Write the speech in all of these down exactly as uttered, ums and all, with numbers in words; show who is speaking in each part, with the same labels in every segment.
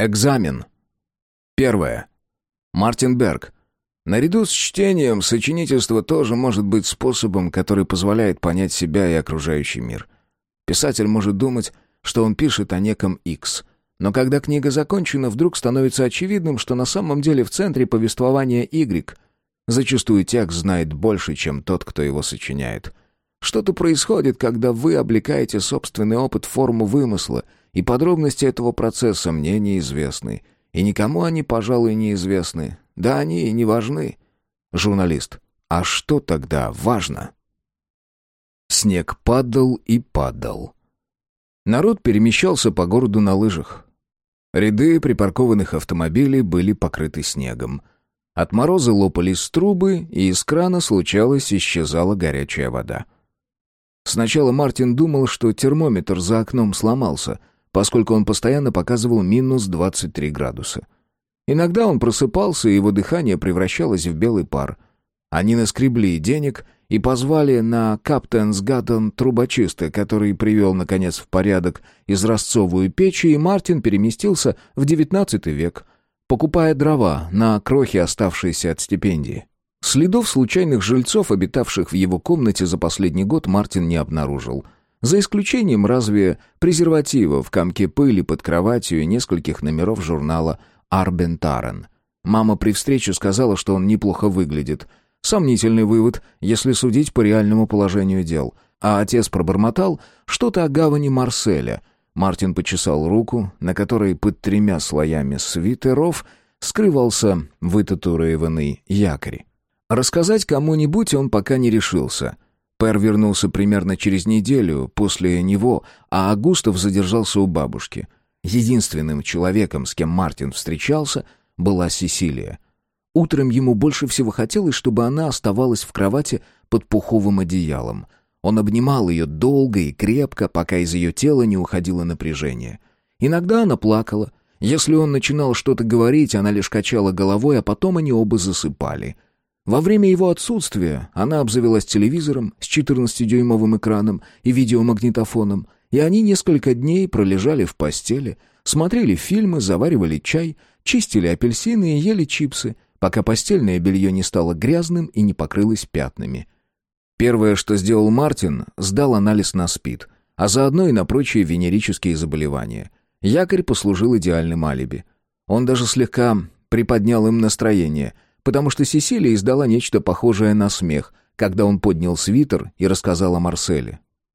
Speaker 1: Экзамен. Первое. Мартин Берг. Наряду с чтением, сочинительство тоже может быть способом, который позволяет понять себя и окружающий мир. Писатель может думать, что он пишет о неком X, но когда книга закончена, вдруг становится очевидным, что на самом деле в центре повествования Y. Зачастую текст знает больше, чем тот, кто его сочиняет. Что-то происходит, когда вы облекаете собственный опыт в форму вымысла, и подробности этого процесса мне неизвестны. И никому они, пожалуй, неизвестны. Да они и не важны. Журналист. А что тогда важно? Снег падал и падал. Народ перемещался по городу на лыжах. Ряды припаркованных автомобилей были покрыты снегом. От мороза лопались трубы, и из крана, случалось, исчезала горячая вода. Сначала Мартин думал, что термометр за окном сломался, поскольку он постоянно показывал минус двадцать три градуса. Иногда он просыпался, и его дыхание превращалось в белый пар. Они наскребли денег и позвали на Каптенсгаттен трубочиста, который привел, наконец, в порядок изразцовую печь, и Мартин переместился в девятнадцатый век, покупая дрова на крохи, оставшиеся от стипендии. Следов случайных жильцов, обитавших в его комнате за последний год, Мартин не обнаружил. За исключением разве презерватива в комке пыли под кроватью и нескольких номеров журнала «Арбентарен». Мама при встрече сказала, что он неплохо выглядит. Сомнительный вывод, если судить по реальному положению дел. А отец пробормотал что-то о гавани Марселя. Мартин почесал руку, на которой под тремя слоями свитеров скрывался вытатуированный якорь. Рассказать кому-нибудь он пока не решился. Пэр вернулся примерно через неделю после него, а Агустов задержался у бабушки. Единственным человеком, с кем Мартин встречался, была Сесилия. Утром ему больше всего хотелось, чтобы она оставалась в кровати под пуховым одеялом. Он обнимал ее долго и крепко, пока из ее тела не уходило напряжение. Иногда она плакала. Если он начинал что-то говорить, она лишь качала головой, а потом они оба засыпали. Во время его отсутствия она обзавелась телевизором с четырнадцатидюймовым экраном и видеомагнитофоном, и они несколько дней пролежали в постели, смотрели фильмы, заваривали чай, чистили апельсины и ели чипсы, пока постельное белье не стало грязным и не покрылось пятнами. Первое, что сделал Мартин, сдал анализ на СПИД, а заодно и на прочие венерические заболевания. Якорь послужил идеальным алиби. Он даже слегка приподнял им настроение, потому что Сесилия издала нечто похожее на смех, когда он поднял свитер и рассказал о Марселе.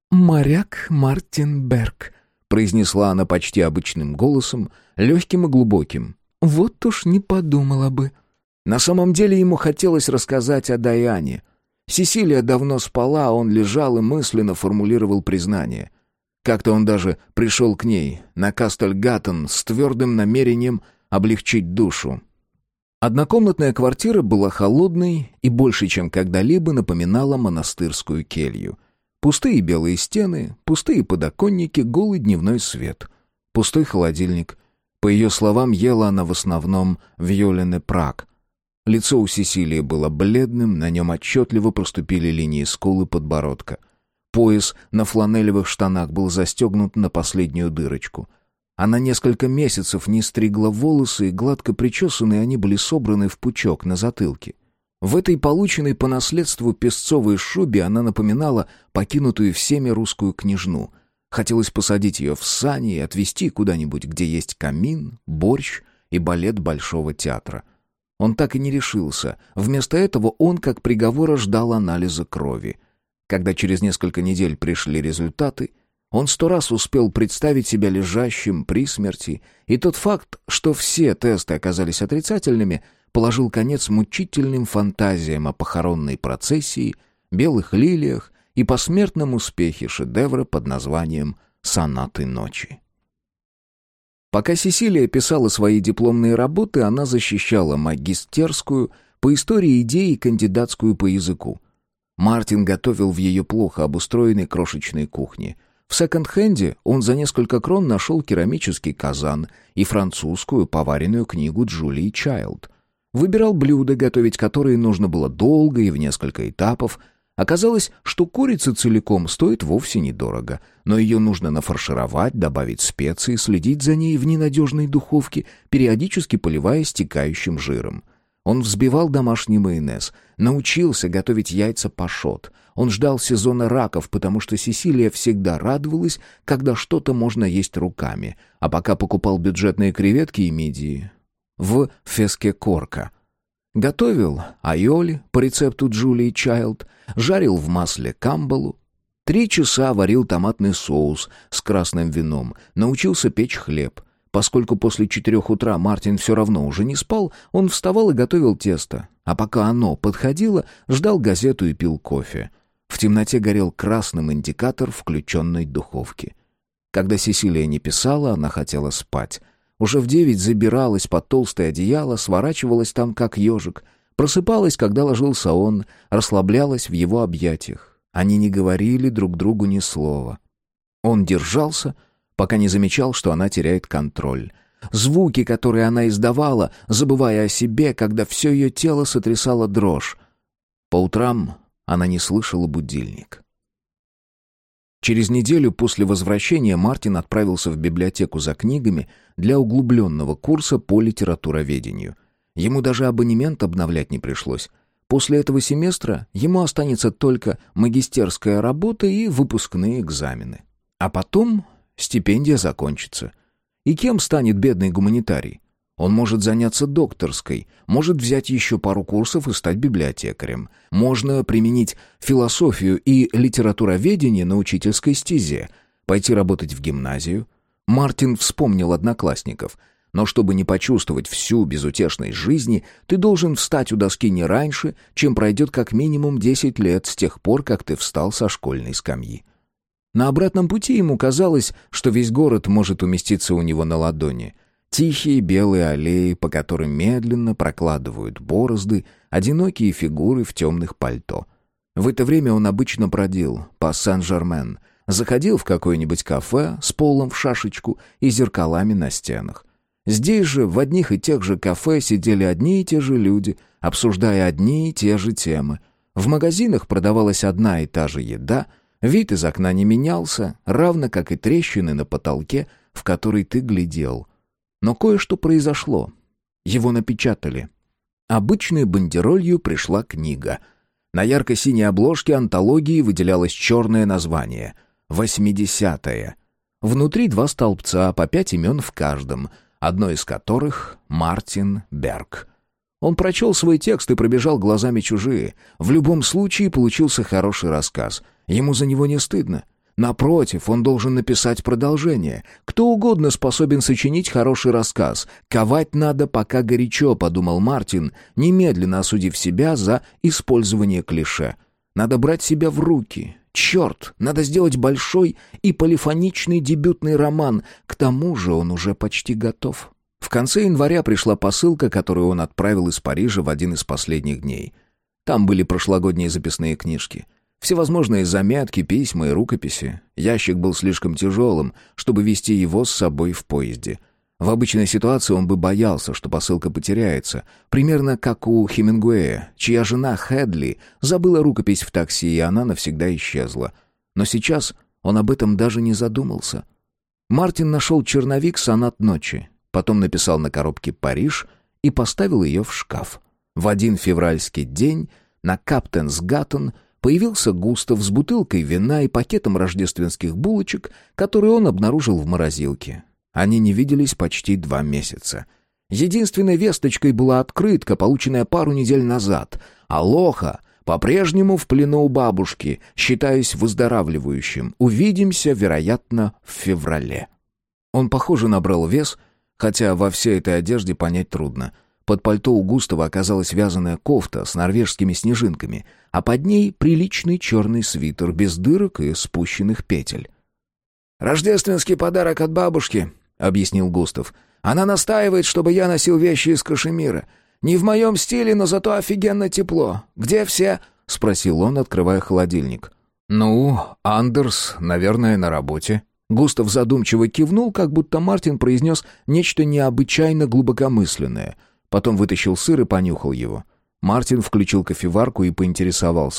Speaker 1: «Моряк Мартин Берг», — произнесла она почти обычным голосом, легким и глубоким. «Вот уж не подумала бы». На самом деле ему хотелось рассказать о Дайане. Сесилия давно спала, а он лежал и мысленно формулировал признание. Как-то он даже пришел к ней на Кастельгаттен с твердым намерением облегчить душу. Однокомнатная квартира была холодной и больше, чем когда-либо, напоминала монастырскую келью. Пустые белые стены, пустые подоконники, голый дневной свет. Пустой холодильник. По ее словам, ела она в основном вьолене праг. Лицо у Сесилии было бледным, на нем отчетливо проступили линии скул и подбородка. Пояс на фланелевых штанах был застегнут на последнюю дырочку. Она несколько месяцев не стригла волосы, и гладко причесанные они были собраны в пучок на затылке. В этой полученной по наследству песцовой шубе она напоминала покинутую всеми русскую княжну. Хотелось посадить ее в сани и отвезти куда-нибудь, где есть камин, борщ и балет Большого театра. Он так и не решился. Вместо этого он, как приговора, ждал анализа крови. Когда через несколько недель пришли результаты, он сто раз успел представить себя лежащим при смерти, и тот факт, что все тесты оказались отрицательными, положил конец мучительным фантазиям о похоронной процессии, белых лилиях и посмертном успехе шедевра под названием «Сонаты ночи». Пока Сесилия писала свои дипломные работы, она защищала магистерскую по истории идей и кандидатскую по языку. Мартин готовил в ее плохо обустроенной крошечной кухне. В секонд-хенде он за несколько крон нашел керамический казан и французскую поваренную книгу Джулии Чайлд. Выбирал блюда, готовить которые нужно было долго и в несколько этапов. Оказалось, что курица целиком стоит вовсе недорого, но ее нужно нафаршировать, добавить специи, следить за ней в ненадежной духовке, периодически поливая стекающим жиром. Он взбивал домашний майонез, научился готовить яйца пашот. Он ждал сезона раков, потому что Сесилия всегда радовалась, когда что-то можно есть руками, а пока покупал бюджетные креветки и мидии в Феске Корка. Готовил айоли по рецепту Джулии Чайлд, жарил в масле камбалу. Три часа варил томатный соус с красным вином, научился печь хлеб. Поскольку после четырех утра Мартин все равно уже не спал, он вставал и готовил тесто. А пока оно подходило, ждал газету и пил кофе. В темноте горел красным индикатор включенной духовки. Когда Сесилия не писала, она хотела спать. Уже в девять забиралась под толстое одеяло, сворачивалась там, как ежик. Просыпалась, когда ложился он, расслаблялась в его объятиях. Они не говорили друг другу ни слова. Он держался, пока не замечал, что она теряет контроль. Звуки, которые она издавала, забывая о себе, когда все ее тело сотрясало дрожь. По утрам она не слышала будильник. Через неделю после возвращения Мартин отправился в библиотеку за книгами для углубленного курса по литературоведению. Ему даже абонемент обновлять не пришлось. После этого семестра ему останется только магистерская работа и выпускные экзамены. А потом стипендия закончится. И кем станет бедный гуманитарий? Он может заняться докторской, может взять еще пару курсов и стать библиотекарем. Можно применить философию и литературоведение на учительской стезе, пойти работать в гимназию. Мартин вспомнил одноклассников. Но чтобы не почувствовать всю безутешность жизни, ты должен встать у доски не раньше, чем пройдет как минимум десять лет с тех пор, как ты встал со школьной скамьи. На обратном пути ему казалось, что весь город может уместиться у него на ладони. Тихие белые аллеи, по которым медленно прокладывают борозды, одинокие фигуры в темных пальто. В это время он обычно бродил по Сен-Жермен, заходил в какое-нибудь кафе с полом в шашечку и зеркалами на стенах. Здесь же, в одних и тех же кафе, сидели одни и те же люди, обсуждая одни и те же темы. В магазинах продавалась одна и та же еда, вид из окна не менялся, равно как и трещины на потолке, в который ты глядел. Но кое-что произошло. Его напечатали. Обычной бандеролью пришла книга. На ярко-синей обложке антологии выделялось черное название «Восьмидесятые». Внутри два столбца, по пять имен в каждом, одно из которых — Мартин Берг. Он прочел свой текст и пробежал глазами чужие. В любом случае получился хороший рассказ. Ему за него не стыдно. Напротив, он должен написать продолжение. Кто угодно способен сочинить хороший рассказ. «Ковать надо, пока горячо», — подумал Мартин, немедленно осудив себя за использование клише. «Надо брать себя в руки. Черт, надо сделать большой и полифоничный дебютный роман. К тому же он уже почти готов». В конце января пришла посылка, которую он отправил из Парижа в один из последних дней. Там были прошлогодние записные книжки. Всевозможные заметки, письма и рукописи. Ящик был слишком тяжелым, чтобы везти его с собой в поезде. В обычной ситуации он бы боялся, что посылка потеряется, примерно как у Хемингуэя, чья жена Хедли забыла рукопись в такси, и она навсегда исчезла. Но сейчас он об этом даже не задумался. Мартин нашел черновик «Сонат ночи», потом написал на коробке «Париж» и поставил ее в шкаф. В один февральский день на Каптенс-Гаттен появился Густав с бутылкой вина и пакетом рождественских булочек, которые он обнаружил в морозилке. Они не виделись почти два месяца. Единственной весточкой была открытка, полученная пару недель назад. «Алоха! По-прежнему в плену у бабушки, считаюсь выздоравливающим. Увидимся, вероятно, в феврале». Он, похоже, набрал вес, хотя во всей этой одежде понять трудно. Под пальто у Густава оказалась вязаная кофта с норвежскими снежинками, а под ней приличный черный свитер без дырок и спущенных петель. «Рождественский подарок от бабушки», — объяснил Густав. «Она настаивает, чтобы я носил вещи из кашемира. Не в моем стиле, но зато офигенно тепло. Где все?» — спросил он, открывая холодильник. «Ну, Андерс, наверное, на работе». Густав задумчиво кивнул, как будто Мартин произнес нечто необычайно глубокомысленное. Потом вытащил сыр и понюхал его. Мартин включил кофеварку и поинтересовался.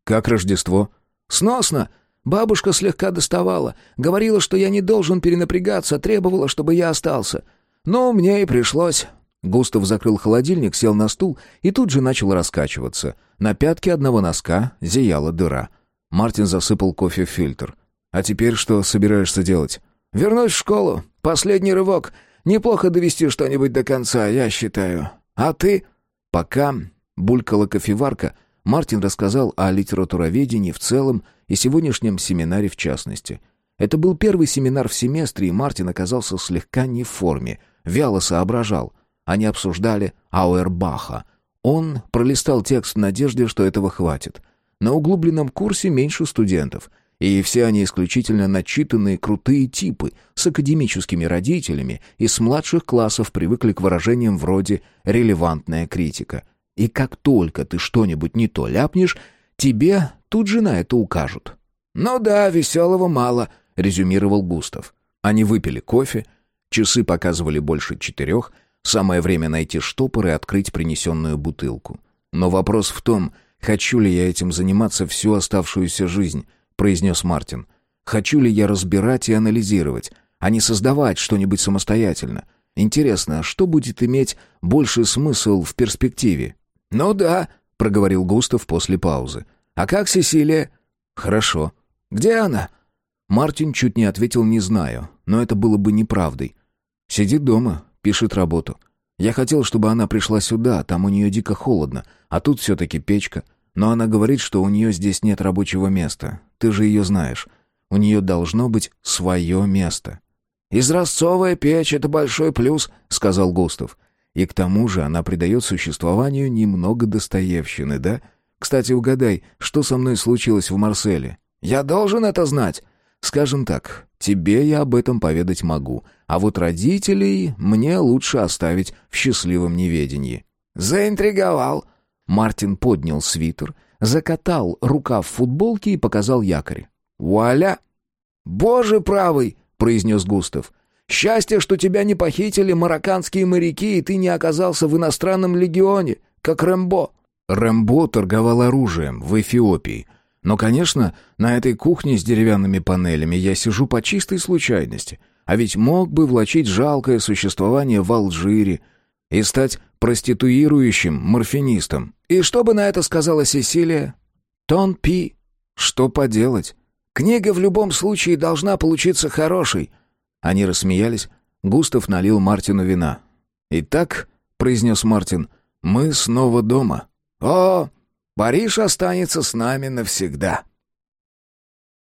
Speaker 1: «Как Рождество?»
Speaker 2: «Сносно. Бабушка слегка доставала. Говорила, что я не должен перенапрягаться, требовала, чтобы я остался. Но мне и пришлось».
Speaker 1: Густав закрыл холодильник, сел на стул и тут же начал раскачиваться. На пятке одного носка зияла дыра. Мартин засыпал кофе в фильтр. «А теперь что собираешься делать?»
Speaker 2: «Вернусь в школу. Последний рывок. Неплохо довести что-нибудь до конца, я считаю. А ты?»
Speaker 1: Пока булькала кофеварка, Мартин рассказал о литературоведении в целом и сегодняшнем семинаре в частности. Это был первый семинар в семестре, и Мартин оказался слегка не в форме, вяло соображал. Они обсуждали Ауэрбаха. Он пролистал текст в надежде, что этого хватит. На углубленном курсе меньше студентов, и все они исключительно начитанные крутые типы с академическими родителями и с младших классов привыкли к выражениям вроде «релевантная критика». И как только ты что-нибудь не то ляпнешь, тебе тут же на это укажут.
Speaker 2: «Ну да, веселого мало», — резюмировал Густав.
Speaker 1: Они выпили кофе, часы показывали больше четырех, самое время найти штопор и открыть принесенную бутылку. Но вопрос в том, хочу ли я этим заниматься всю оставшуюся жизнь, произнес Мартин. Хочу ли я разбирать и анализировать, а не создавать что-нибудь самостоятельно? Интересно, что будет иметь больший смысл в перспективе?
Speaker 2: «Ну да», — проговорил Густав после паузы. «А как Сесилия?»
Speaker 1: «Хорошо».
Speaker 2: «Где она?»
Speaker 1: Мартин чуть не ответил «не знаю», но это было бы неправдой. «Сидит дома, пишет работу. Я хотел, чтобы она пришла сюда, там у нее дико холодно, а тут все-таки печка. Но она говорит, что у нее здесь нет рабочего места. Ты же ее знаешь. У нее должно быть свое место».
Speaker 2: «Изразцовая печь — это большой плюс», — сказал Густав.
Speaker 1: «И к тому же она придает существованию немного достоевщины, да? Кстати, угадай, что со мной случилось в Марселе?»
Speaker 2: «Я должен это знать».
Speaker 1: «Скажем так, тебе я об этом поведать могу, а вот родителей мне лучше оставить в счастливом неведении».
Speaker 2: «Заинтриговал».
Speaker 1: Мартин поднял свитер, закатал рукав футболки и показал якорь.
Speaker 2: «Вуаля!» «Боже правый!» — произнес Густав. «Счастье, что тебя не похитили марокканские моряки, и ты не оказался в иностранном легионе, как Рэмбо».
Speaker 1: Рэмбо торговал оружием в Эфиопии. Но, конечно, на этой кухне с деревянными панелями я сижу по чистой случайности. А ведь мог бы влачить жалкое существование в Алжире и стать проституирующим морфинистом.
Speaker 2: «И что бы на это сказала Сесилия?» «Тон пи».
Speaker 1: «Что поделать?
Speaker 2: Книга в любом случае должна получиться хорошей».
Speaker 1: Они рассмеялись. Густав налил Мартину вина. «Итак», — произнес Мартин, — «мы снова дома».
Speaker 2: «О, Париж останется с нами навсегда».